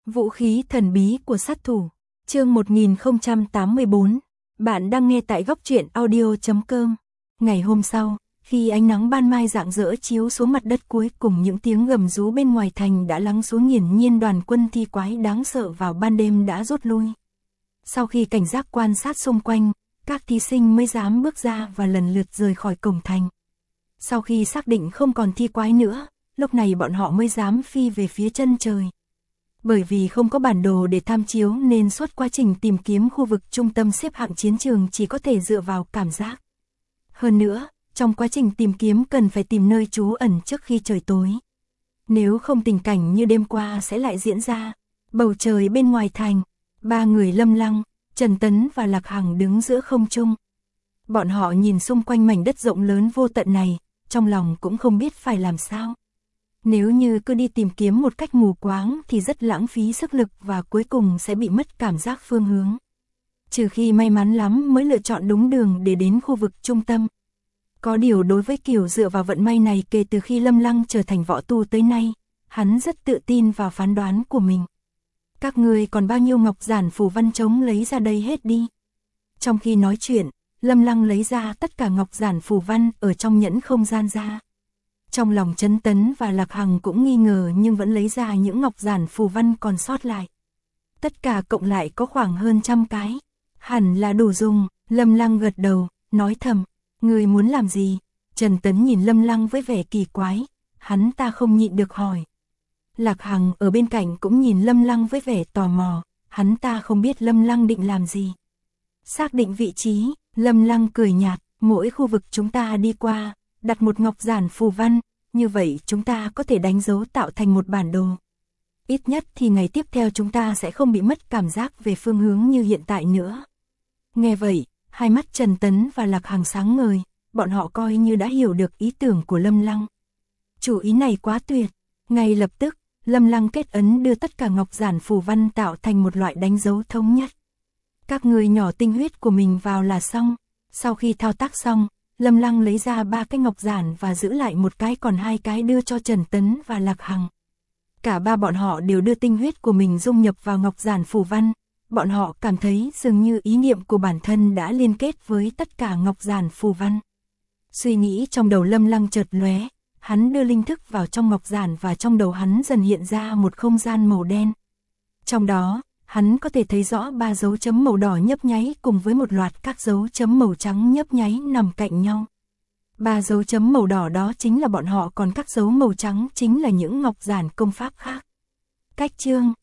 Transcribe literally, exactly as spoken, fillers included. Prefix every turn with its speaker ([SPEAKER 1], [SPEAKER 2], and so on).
[SPEAKER 1] Vũ khí thần bí của sát thủ, chương một nghìn không trăm tám mươi tư. Bạn đang nghe tại góc truyện audio chấm com. Ngày hôm sau, khi ánh nắng ban mai rạng rỡ chiếu xuống mặt đất, cuối cùng những tiếng gầm rú bên ngoài thành đã lắng xuống, nghiền nhiên đoàn quân thi quái đáng sợ vào ban đêm đã rút lui. Sau khi cảnh giác quan sát xung quanh, các thí sinh mới dám bước ra và lần lượt rời khỏi cổng thành. Sau khi xác định không còn thi quái nữa, lúc này bọn họ mới dám phi về phía chân trời. Bởi vì không có bản đồ để tham chiếu nên suốt quá trình tìm kiếm khu vực trung tâm xếp hạng chiến trường chỉ có thể dựa vào cảm giác. Hơn nữa, trong quá trình tìm kiếm cần phải tìm nơi trú ẩn trước khi trời tối. Nếu không, tình cảnh như đêm qua sẽ lại diễn ra. Bầu trời bên ngoài thành, ba người Lâm Lăng, Trần Tấn và Lạc Hằng đứng giữa không trung. Bọn họ nhìn xung quanh mảnh đất rộng lớn vô tận này, trong lòng cũng không biết phải làm sao. Nếu như cứ đi tìm kiếm một cách mù quáng thì rất lãng phí sức lực và cuối cùng sẽ bị mất cảm giác phương hướng. Trừ khi may mắn lắm mới lựa chọn đúng đường để đến khu vực trung tâm. Có điều đối với kiểu dựa vào vận may này, kể từ khi Lâm Lăng trở thành võ tu tới nay, hắn rất tự tin vào phán đoán của mình. Các người còn bao nhiêu ngọc giản phù văn trống lấy ra đây hết đi. Trong khi nói chuyện, Lâm Lăng lấy ra tất cả ngọc giản phù văn ở trong nhẫn không gian ra. Trong lòng Trấn Tấn và Lạc Hằng cũng nghi ngờ nhưng vẫn lấy ra những ngọc giản phù văn còn sót lại. Tất cả cộng lại có khoảng hơn trăm cái. Hẳn là đủ dùng. Lâm Lăng gật đầu, nói thầm, người muốn làm gì? Trần Tấn nhìn Lâm Lăng với vẻ kỳ quái, hắn ta không nhịn được hỏi. Lạc Hằng ở bên cạnh cũng nhìn Lâm Lăng với vẻ tò mò, hắn ta không biết Lâm Lăng định làm gì. Xác định vị trí, Lâm Lăng cười nhạt, mỗi khu vực chúng ta đi qua, đặt một ngọc giản phù văn, như vậy chúng ta có thể đánh dấu tạo thành một bản đồ. Ít nhất thì ngày tiếp theo chúng ta sẽ không bị mất cảm giác về phương hướng như hiện tại nữa. Nghe vậy, hai mắt Trần Tấn và Lạc Hằng sáng ngời, bọn họ coi như đã hiểu được ý tưởng của Lâm Lăng. Chủ ý này quá tuyệt. Ngay lập tức, Lâm Lăng kết ấn đưa tất cả ngọc giản phù văn tạo thành một loại đánh dấu thống nhất. Các người nhỏ tinh huyết của mình vào là xong. Sau khi thao tác xong, Lâm Lăng lấy ra ba cái ngọc giản và giữ lại một cái, còn hai cái đưa cho Trần Tấn và Lạc Hằng. Cả ba bọn họ đều đưa tinh huyết của mình dung nhập vào ngọc giản phù văn. Bọn họ cảm thấy dường như ý niệm của bản thân đã liên kết với tất cả ngọc giản phù văn. Suy nghĩ trong đầu Lâm Lăng chợt lóe, hắn đưa linh thức vào trong ngọc giản và trong đầu hắn dần hiện ra một không gian màu đen. Trong đó, hắn có thể thấy rõ ba dấu chấm màu đỏ nhấp nháy cùng với một loạt các dấu chấm màu trắng nhấp nháy nằm cạnh nhau. Ba dấu chấm màu đỏ đó chính là bọn họ, còn các dấu màu trắng chính là những ngọc giản công pháp khác. Cách chương,